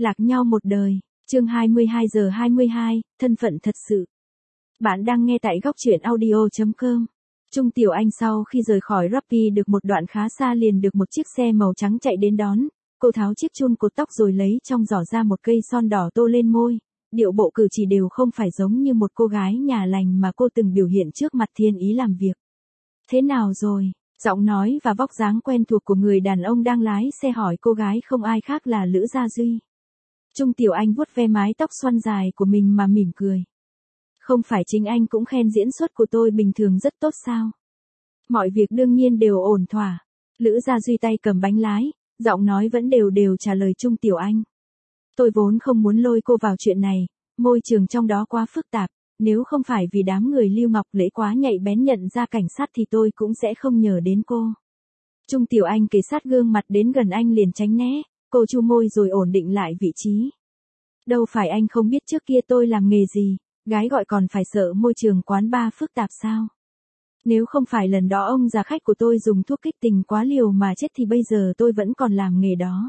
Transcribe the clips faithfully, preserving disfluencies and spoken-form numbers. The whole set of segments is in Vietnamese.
Lạc nhau một đời, chương hai mươi hai giờ hai mươi hai, thân phận thật sự. Bạn đang nghe tại góc truyện audio chấm com. Trung Tiểu Anh sau khi rời khỏi Rappi được một đoạn khá xa liền được một chiếc xe màu trắng chạy đến đón. Cô tháo chiếc chun cột tóc rồi lấy trong giỏ ra một cây son đỏ tô lên môi. Điệu bộ cử chỉ đều không phải giống như một cô gái nhà lành mà cô từng biểu hiện trước mặt thiên ý làm việc. Thế nào rồi? Giọng nói và vóc dáng quen thuộc của người đàn ông đang lái xe hỏi cô gái không ai khác là Lữ Gia Duy. Trung Tiểu Anh vuốt ve mái tóc xoăn dài của mình mà mỉm cười. Không phải chính anh cũng khen diễn xuất của tôi bình thường rất tốt sao? Mọi việc đương nhiên đều ổn thỏa. Lữ Gia Duy tay cầm bánh lái, giọng nói vẫn đều đều trả lời Trung Tiểu Anh. Tôi vốn không muốn lôi cô vào chuyện này, môi trường trong đó quá phức tạp, nếu không phải vì đám người Lưu Ngọc Lễ quá nhạy bén nhận ra cảnh sát thì tôi cũng sẽ không nhờ đến cô. Trung Tiểu Anh kề sát gương mặt đến gần anh liền tránh né, cô chu môi rồi ổn định lại vị trí. Đâu phải anh không biết trước kia tôi làm nghề gì, gái gọi còn phải sợ môi trường quán bar phức tạp sao? Nếu không phải lần đó ông già khách của tôi dùng thuốc kích tình quá liều mà chết thì bây giờ tôi vẫn còn làm nghề đó.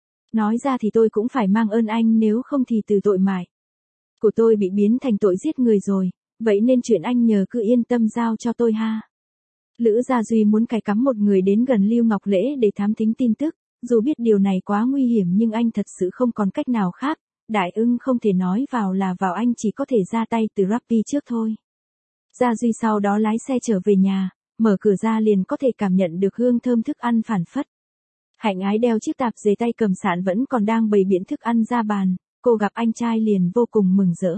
Nói ra thì tôi cũng phải mang ơn anh, nếu không thì từ tội mại của tôi bị biến thành tội giết người rồi, vậy nên chuyện anh nhờ cứ yên tâm giao cho tôi ha. Lữ Gia Duy muốn cài cắm một người đến gần Lưu Ngọc Lễ để thám thính tin tức, dù biết điều này quá nguy hiểm nhưng anh thật sự không còn cách nào khác, Đại Ưng không thể nói vào là vào, anh chỉ có thể ra tay từ Rappi trước thôi. Gia Duy sau đó lái xe trở về nhà, mở cửa ra liền có thể cảm nhận được hương thơm thức ăn phảng phất. Hạnh Ái đeo chiếc tạp dề tay cầm sạn vẫn còn đang bày biện thức ăn ra bàn, cô gặp anh trai liền vô cùng mừng rỡ.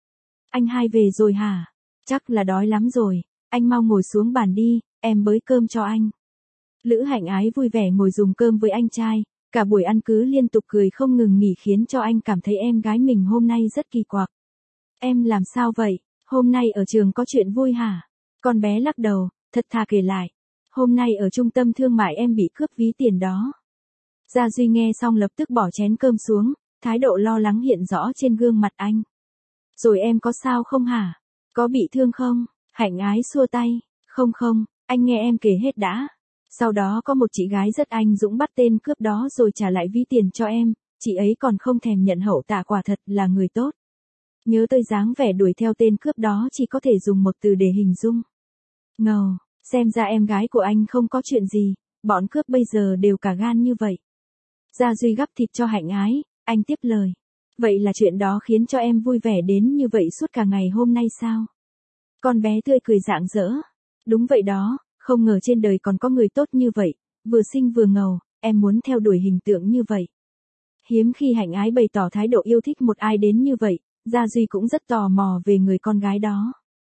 Anh hai về rồi hả? Chắc là đói lắm rồi, anh mau ngồi xuống bàn đi, em bới cơm cho anh. Lữ Hạnh Ái vui vẻ ngồi dùng cơm với anh trai, cả buổi ăn cứ liên tục cười không ngừng nghỉ khiến cho anh cảm thấy em gái mình hôm nay rất kỳ quặc. Em làm sao vậy, hôm nay ở trường có chuyện vui hả? Con bé lắc đầu, thật thà kể lại. Hôm nay ở trung tâm thương mại em bị cướp ví tiền đó. Gia Duy nghe xong lập tức bỏ chén cơm xuống, thái độ lo lắng hiện rõ trên gương mặt anh. Rồi em có sao không hả? Có bị thương không? Hạnh Ái xua tay, không không, anh nghe em kể hết đã. Sau đó có một chị gái rất anh dũng bắt tên cướp đó rồi trả lại ví tiền cho em, chị ấy còn không thèm nhận hậu tạ, quả thật là người tốt. Nhớ tới dáng vẻ đuổi theo tên cướp đó chỉ có thể dùng một từ để hình dung. Ngầu, xem ra em gái của anh không có chuyện gì, bọn cướp bây giờ đều cả gan như vậy. Gia Duy gắp thịt cho Hạnh Ái, anh tiếp lời. Vậy là chuyện đó khiến cho em vui vẻ đến như vậy suốt cả ngày hôm nay sao? Con bé tươi cười rạng rỡ. Đúng vậy đó, không ngờ trên đời còn có người tốt như vậy, vừa xinh vừa ngầu, em muốn theo đuổi hình tượng như vậy. Hiếm khi Hạnh Ái bày tỏ thái độ yêu thích một ai đến như vậy, Gia Duy cũng rất tò mò về người con gái đó.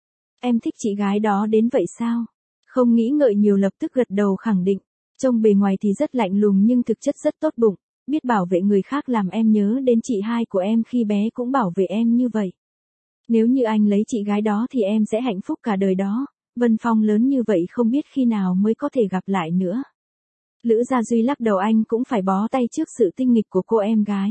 Em thích chị gái đó đến vậy sao? Không nghĩ ngợi nhiều lập tức gật đầu khẳng định. Trông bề ngoài thì rất lạnh lùng nhưng thực chất rất tốt bụng, biết bảo vệ người khác, làm em nhớ đến chị hai của em khi bé cũng bảo vệ em như vậy. Nếu như anh lấy chị gái đó thì em sẽ hạnh phúc cả đời đó, Vân Phong lớn như vậy không biết khi nào mới có thể gặp lại nữa. Lữ Gia Duy lắc đầu, anh cũng phải bó tay trước sự tinh nghịch của cô em gái.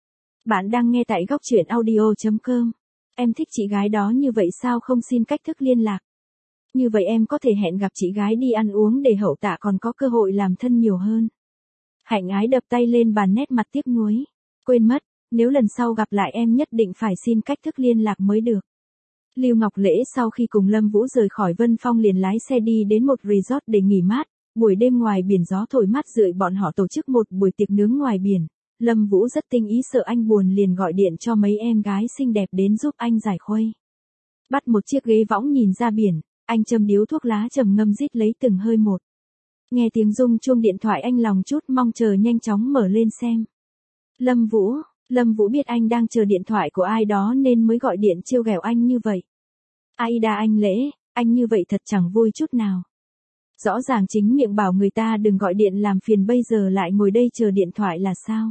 Bạn đang nghe tại góc truyện audio chấm com. Em thích chị gái đó như vậy sao không xin cách thức liên lạc? Như vậy em có thể hẹn gặp chị gái đi ăn uống để hậu tạ còn có cơ hội làm thân nhiều hơn. Hạnh Ái đập tay lên bàn nét mặt tiếc nuối. Quên mất, nếu lần sau gặp lại em nhất định phải xin cách thức liên lạc mới được. Lưu Ngọc Lễ sau khi cùng Lâm Vũ rời khỏi Vân Phong liền lái xe đi đến một resort để nghỉ mát. Buổi đêm ngoài biển gió thổi mát rượi, bọn họ tổ chức một buổi tiệc nướng ngoài biển. Lâm Vũ rất tinh ý, sợ anh buồn liền gọi điện cho mấy em gái xinh đẹp đến giúp anh giải khuây. Bắt một chiếc ghế võng nhìn ra biển, anh châm điếu thuốc lá trầm ngâm rít lấy từng hơi một. Nghe tiếng rung chuông điện thoại anh lòng chút mong chờ nhanh chóng mở lên xem. Lâm Vũ, Lâm Vũ biết anh đang chờ điện thoại của ai đó nên mới gọi điện trêu ghẹo anh như vậy. Aida anh Lễ, anh như vậy thật chẳng vui chút nào. Rõ ràng chính miệng bảo người ta đừng gọi điện làm phiền, bây giờ lại ngồi đây chờ điện thoại là sao?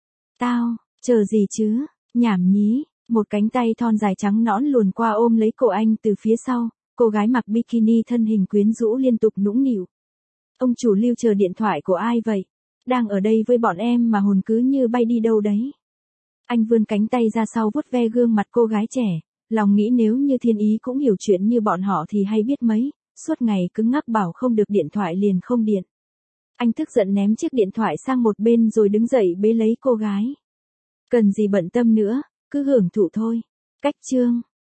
Tao, chờ gì chứ, nhảm nhí. Một cánh tay thon dài trắng nõn luồn qua ôm lấy cổ anh từ phía sau, cô gái mặc bikini thân hình quyến rũ liên tục nũng nịu. Ông chủ Lưu, chờ điện thoại của ai vậy? Đang ở đây với bọn em mà hồn cứ như bay đi đâu đấy. Anh vươn cánh tay ra sau vuốt ve gương mặt cô gái trẻ, lòng nghĩ nếu như Thiên Ý cũng hiểu chuyện như bọn họ thì hay biết mấy, suốt ngày cứng ngắc bảo không được điện thoại liền không điện. Anh tức giận ném chiếc điện thoại sang một bên rồi đứng dậy bế lấy cô gái. Cần gì bận tâm nữa, cứ hưởng thụ thôi. Cách chương